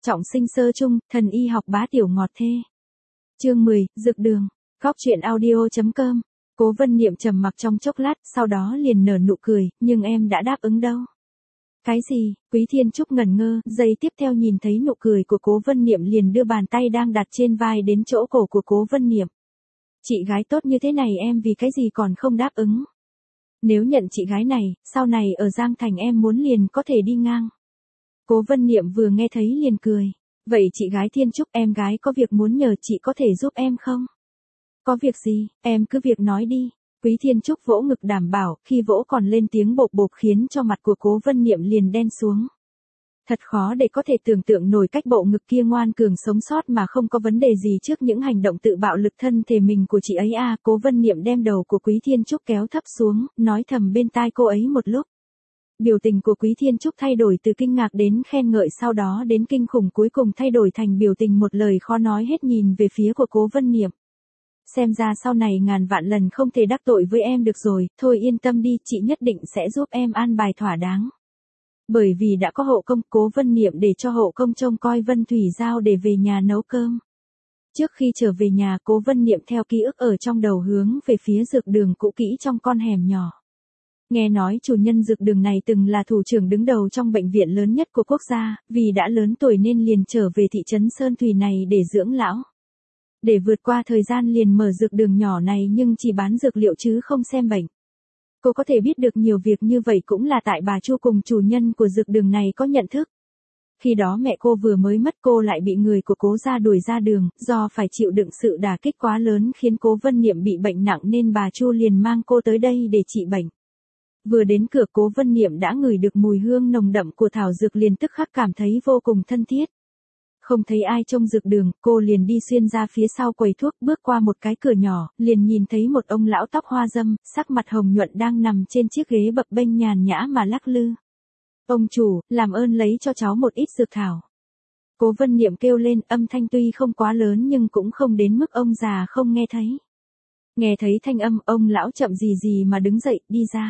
Trọng sinh sơ chung, thần y học bá tiểu ngọt thê. Chương 10, Dược đường. Góc truyện audio.com. Cố Vân Niệm trầm mặc trong chốc lát, sau đó liền nở nụ cười, nhưng em đã đáp ứng đâu. Cái gì? Quý Thiên Trúc ngẩn ngơ, giây tiếp theo nhìn thấy nụ cười của Cố Vân Niệm liền đưa bàn tay đang đặt trên vai đến chỗ cổ của Cố Vân Niệm. Chị gái tốt như thế này em vì cái gì còn không đáp ứng? Nếu nhận chị gái này, sau này ở Giang Thành em muốn liền có thể đi ngang. Cố Vân Niệm vừa nghe thấy liền cười. Vậy chị gái Thiên Trúc, em gái có việc muốn nhờ chị có thể giúp em không? Có việc gì, em cứ việc nói đi. Quý Thiên Trúc vỗ ngực đảm bảo, khi vỗ còn lên tiếng bộp bộp khiến cho mặt của Cố Vân Niệm liền đen xuống. Thật khó để có thể tưởng tượng nổi cách bộ ngực kia ngoan cường sống sót mà không có vấn đề gì trước những hành động tự bạo lực thân thể mình của chị ấy à. Cố Vân Niệm đem đầu của Quý Thiên Trúc kéo thấp xuống, nói thầm bên tai cô ấy một lúc. Biểu tình của Quý Thiên Trúc thay đổi từ kinh ngạc đến khen ngợi, sau đó đến kinh khủng, cuối cùng thay đổi thành biểu tình một lời khó nói hết nhìn về phía của Cố Vân Niệm. Xem ra sau này ngàn vạn lần không thể đắc tội với em được rồi, thôi yên tâm đi, chị nhất định sẽ giúp em an bài thỏa đáng. Bởi vì đã có hộ công, Cố Vân Niệm để cho hộ công trông coi Vân Thủy Giao để về nhà nấu cơm. Trước khi trở về nhà, Cố Vân Niệm theo ký ức ở trong đầu hướng về phía dược đường cũ kỹ trong con hẻm nhỏ. Nghe nói chủ nhân dược đường này từng là thủ trưởng đứng đầu trong bệnh viện lớn nhất của quốc gia, vì đã lớn tuổi nên liền trở về thị trấn Sơn Thủy này để dưỡng lão. Để vượt qua thời gian liền mở dược đường nhỏ này nhưng chỉ bán dược liệu chứ không xem bệnh. Cô có thể biết được nhiều việc như vậy cũng là tại bà Chu cùng chủ nhân của dược đường này có nhận thức. Khi đó mẹ cô vừa mới mất, cô lại bị người của Cố gia đuổi ra đường, do phải chịu đựng sự đả kích quá lớn khiến Cố Vân Niệm bị bệnh nặng nên bà Chu liền mang cô tới đây để trị bệnh. Vừa đến cửa, Cố Vân Niệm đã ngửi được mùi hương nồng đậm của thảo dược liền tức khắc cảm thấy vô cùng thân thiết. Không thấy ai trong dược đường, cô liền đi xuyên ra phía sau quầy thuốc, bước qua một cái cửa nhỏ, liền nhìn thấy một ông lão tóc hoa râm, sắc mặt hồng nhuận đang nằm trên chiếc ghế bập bênh nhàn nhã mà lắc lư. Ông chủ, làm ơn lấy cho cháu một ít dược thảo. Cố Vân Niệm kêu lên, âm thanh tuy không quá lớn nhưng cũng không đến mức ông già không nghe thấy. Nghe thấy thanh âm, ông lão chậm gì gì mà đứng dậy, đi ra.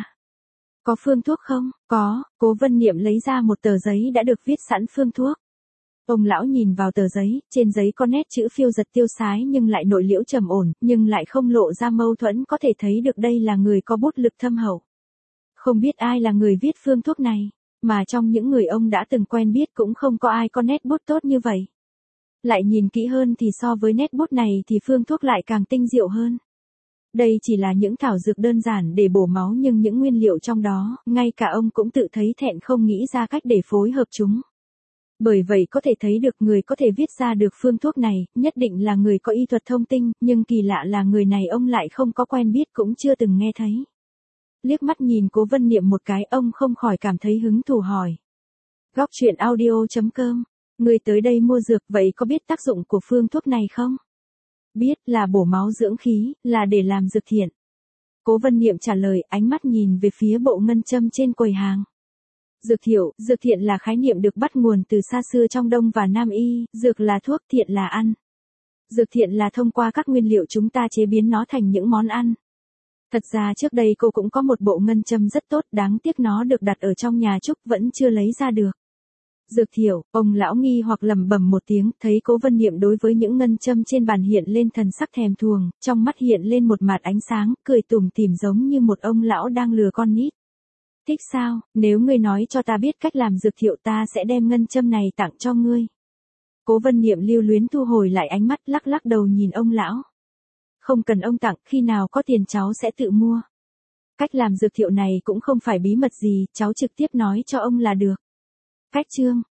Có phương thuốc không? Có. Cố Vân Niệm lấy ra một tờ giấy đã được viết sẵn phương thuốc. Ông lão nhìn vào tờ giấy, trên giấy có nét chữ phiêu giật tiêu sái nhưng lại nội liễu trầm ổn, nhưng lại không lộ ra mâu thuẫn, có thể thấy được đây là người có bút lực thâm hậu. Không biết ai là người viết phương thuốc này, mà trong những người ông đã từng quen biết cũng không có ai có nét bút tốt như vậy. Lại nhìn kỹ hơn thì so với nét bút này thì phương thuốc lại càng tinh diệu hơn. Đây chỉ là những thảo dược đơn giản để bổ máu nhưng những nguyên liệu trong đó, ngay cả ông cũng tự thấy thẹn không nghĩ ra cách để phối hợp chúng. Bởi vậy có thể thấy được người có thể viết ra được phương thuốc này, nhất định là người có y thuật thông tinh, nhưng kỳ lạ là người này ông lại không có quen biết cũng chưa từng nghe thấy. Liếc mắt nhìn Cố Vân Niệm một cái, ông không khỏi cảm thấy hứng thú hỏi. Góc truyện audio.com, người tới đây mua dược vậy có biết tác dụng của phương thuốc này không? Biết, là bổ máu dưỡng khí, là để làm dược thiện. Cố Vân Niệm trả lời, ánh mắt nhìn về phía bộ ngân châm trên quầy hàng. Dược thiện là khái niệm được bắt nguồn từ xa xưa trong Đông và Nam y, dược là thuốc, thiện là ăn. Dược thiện là thông qua các nguyên liệu chúng ta chế biến nó thành những món ăn. Thật ra trước đây cô cũng có một bộ ngân châm rất tốt, đáng tiếc nó được đặt ở trong nhà Trúc vẫn chưa lấy ra được. Dược thiệu, ông lão nghi hoặc lẩm bẩm một tiếng, thấy Cố Vân Niệm đối với những ngân châm trên bàn hiện lên thần sắc thèm thuồng, trong mắt hiện lên một mạt ánh sáng, cười tủm tỉm giống như một ông lão đang lừa con nít. Thích sao, nếu ngươi nói cho ta biết cách làm dược thiệu ta sẽ đem ngân châm này tặng cho ngươi. Cố Vân Niệm lưu luyến thu hồi lại ánh mắt, lắc lắc đầu nhìn ông lão. Không cần ông tặng, khi nào có tiền cháu sẽ tự mua. Cách làm dược thiệu này cũng không phải bí mật gì, cháu trực tiếp nói cho ông là được. Cách chương.